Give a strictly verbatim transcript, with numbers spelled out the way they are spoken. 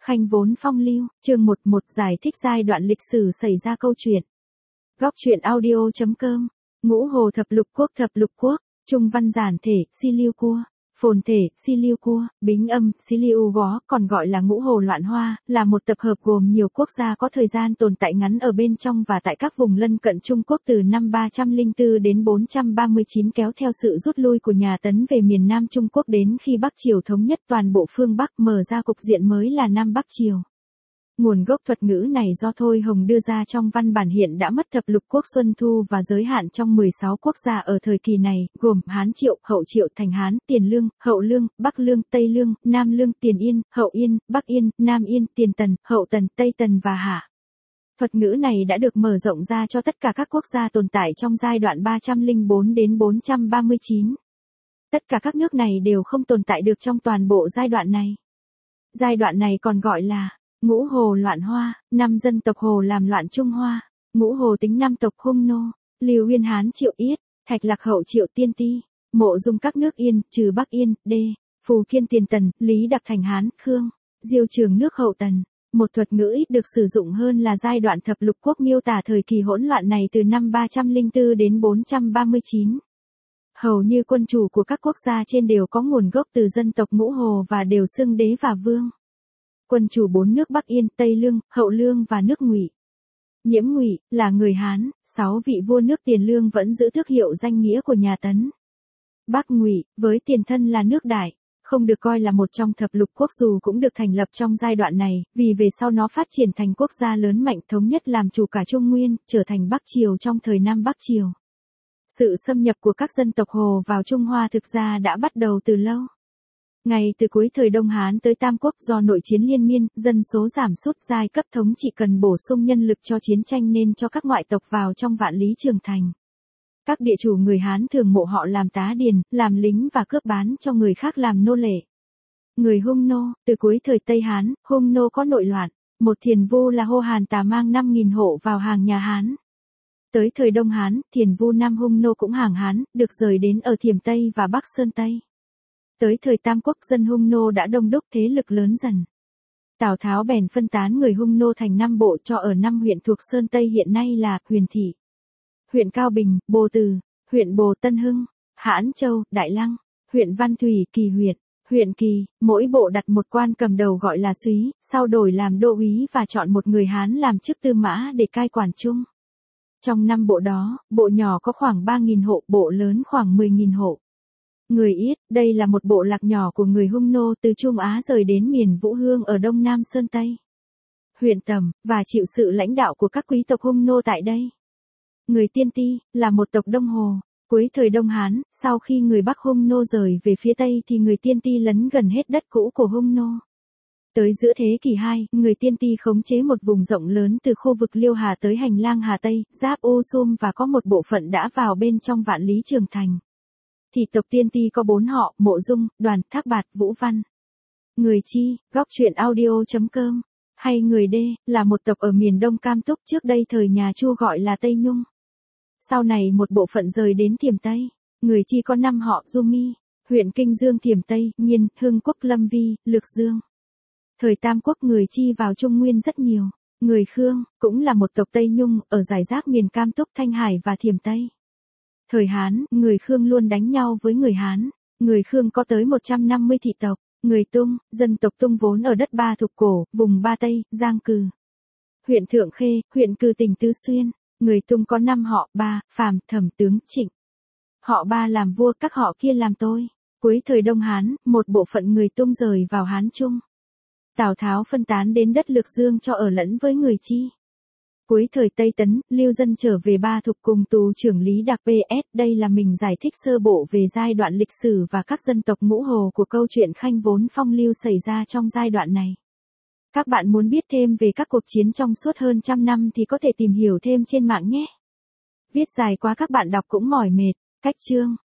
Khanh Vốn Phong Lưu, chương một một giải thích giai đoạn lịch sử xảy ra câu chuyện. Góc truyện audio chấm com, Ngũ Hồ Thập Lục Quốc Thập Lục Quốc, Trung văn giản thể, Si Liêu Cua, phồn thể, Si Liêu Cua, bính âm, Si Liêu Gó, còn gọi là Ngũ Hồ Loạn Hoa, là một tập hợp gồm nhiều quốc gia có thời gian tồn tại ngắn ở bên trong và tại các vùng lân cận Trung Quốc từ năm ba trăm lẻ bốn đến bốn trăm ba mươi chín, kéo theo sự rút lui của nhà Tấn về miền Nam Trung Quốc đến khi Bắc Triều thống nhất toàn bộ phương Bắc, mở ra cục diện mới là Nam Bắc Triều. Nguồn gốc thuật ngữ này do Thôi Hồng đưa ra trong văn bản hiện đã mất thập lục quốc Xuân Thu và giới hạn trong mười sáu quốc gia ở thời kỳ này, gồm Hán Triệu, Hậu Triệu, Thành Hán, Tiền Lương, Hậu Lương, Bắc Lương, Tây Lương, Nam Lương, Tiền Yên, Hậu Yên, Bắc Yên, Nam Yên, Tiền Tần, Hậu Tần, Tây Tần và Hạ. Thuật ngữ này đã được mở rộng ra cho tất cả các quốc gia tồn tại trong giai đoạn ba trăm lẻ bốn đến bốn trăm ba mươi chín. Tất cả các nước này đều không tồn tại được trong toàn bộ giai đoạn này. Giai đoạn này còn gọi là Ngũ Hồ Loạn Hoa, năm dân tộc Hồ làm loạn Trung Hoa. Ngũ Hồ tính năm tộc Hung Nô, Lưu Uyên Hán Triệu Yết, Thạch Lạc Hậu Triệu Tiên Ti, Mộ Dung các nước Yên, trừ Bắc Yên, D, Phù Kiên Tiền Tần, Lý Đặc Thành Hán, Khương, Diêu Trường nước Hậu Tần. Một thuật ngữ ít được sử dụng hơn là giai đoạn thập lục quốc miêu tả thời kỳ hỗn loạn này từ năm ba trăm lẻ bốn đến bốn trăm ba mươi chín. Hầu như quân chủ của các quốc gia trên đều có nguồn gốc từ dân tộc Ngũ Hồ và đều xưng đế và vương. Quân chủ bốn nước Bắc Yên, Tây Lương, Hậu Lương và nước Ngụy. Nhiễm Ngụy là người Hán, sáu vị vua nước Tiền Lương vẫn giữ tước hiệu danh nghĩa của nhà Tấn. Bắc Ngụy, với tiền thân là nước Đại, không được coi là một trong thập lục quốc dù cũng được thành lập trong giai đoạn này, vì về sau nó phát triển thành quốc gia lớn mạnh thống nhất làm chủ cả Trung Nguyên, trở thành Bắc Triều trong thời Nam Bắc Triều. Sự xâm nhập của các dân tộc Hồ vào Trung Hoa thực ra đã bắt đầu từ lâu. Ngay từ cuối thời Đông Hán tới Tam Quốc, do nội chiến liên miên, dân số giảm sút, giai cấp thống trị cần bổ sung nhân lực cho chiến tranh nên cho các ngoại tộc vào trong Vạn Lý Trường Thành. Các địa chủ người Hán thường mộ họ làm tá điền, làm lính và cướp bán cho người khác làm nô lệ. Người Hung Nô, từ cuối thời Tây Hán, Hung Nô có nội loạn, một thiền vu là Hô Hàn Tà mang năm nghìn hộ vào hàng nhà Hán. Tới thời Đông Hán, thiền vu Nam Hung Nô cũng hàng Hán, được rời đến ở Thiểm Tây và Bắc Sơn Tây. Tới thời Tam Quốc, dân Hung Nô đã đông đúc, thế lực lớn dần. Tào Tháo bèn phân tán người Hung Nô thành năm bộ cho ở năm huyện thuộc Sơn Tây hiện nay là Huyền Thị, huyện Cao Bình, Bồ Từ, huyện Bồ Tân Hưng, Hãn Châu, Đại Lăng, huyện Văn Thủy, Kỳ huyện, huyện Kỳ, mỗi bộ đặt một quan cầm đầu gọi là Súy, sau đổi làm đô úy và chọn một người Hán làm chức tư mã để cai quản chung. Trong năm bộ đó, bộ nhỏ có khoảng ba nghìn hộ, bộ lớn khoảng mười nghìn hộ. Người Yết, đây là một bộ lạc nhỏ của người Hung Nô từ Trung Á rời đến miền Vũ Hương ở Đông Nam Sơn Tây, huyện Tầm, và chịu sự lãnh đạo của các quý tộc Hung Nô tại đây. Người Tiên Ti, là một tộc Đông Hồ, cuối thời Đông Hán, sau khi người Bắc Hung Nô rời về phía Tây thì người Tiên Ti lấn gần hết đất cũ của Hung Nô. Tới giữa thế kỷ hai, người Tiên Ti khống chế một vùng rộng lớn từ khu vực Liêu Hà tới hành lang Hà Tây, giáp U Sum và có một bộ phận đã vào bên trong Vạn Lý Trường Thành. Thì tộc Tiên Ti có bốn họ, Mộ Dung, Đoàn, Thác Bạt, Vũ Văn. Người Chi, góc truyện audio chấm com, hay người Đê, là một tộc ở miền Đông Cam Túc, trước đây thời nhà Chu gọi là Tây Nhung. Sau này một bộ phận rời đến Thiểm Tây. Người Chi có năm họ, Du Mi, huyện Kinh Dương, Thiểm Tây, Nhiên, Hưng Quốc, Lâm Vi, Lược Dương. Thời Tam Quốc người Chi vào Trung Nguyên rất nhiều. Người Khương, cũng là một tộc Tây Nhung, ở giải rác miền Cam Túc, Thanh Hải và Thiểm Tây. Thời Hán, người Khương luôn đánh nhau với người Hán. Người Khương có tới một trăm năm mươi thị tộc. Người Tung, dân tộc Tung vốn ở đất Ba Thục Cổ, vùng Ba Tây, Giang Cừ, huyện Thượng Khê, huyện Cừ tỉnh Tứ Xuyên. Người Tung có năm họ, Ba, Phàm, Thẩm, Tướng, Trịnh. Họ Ba làm vua, các họ kia làm tôi. Cuối thời Đông Hán, một bộ phận người Tung rời vào Hán Trung. Tào Tháo phân tán đến đất Lược Dương cho ở lẫn với người Chi. Cuối thời Tây Tấn, Lưu Dân trở về Ba Thục cùng tù trưởng Lý Đặc pê ét. Đây là mình giải thích sơ bộ về giai đoạn lịch sử và các dân tộc Ngũ Hồ của câu chuyện Khanh Vốn Phong Lưu xảy ra trong giai đoạn này. Các bạn muốn biết thêm về các cuộc chiến trong suốt hơn trăm năm thì có thể tìm hiểu thêm trên mạng nhé. Viết dài quá các bạn đọc cũng mỏi mệt. Cách chương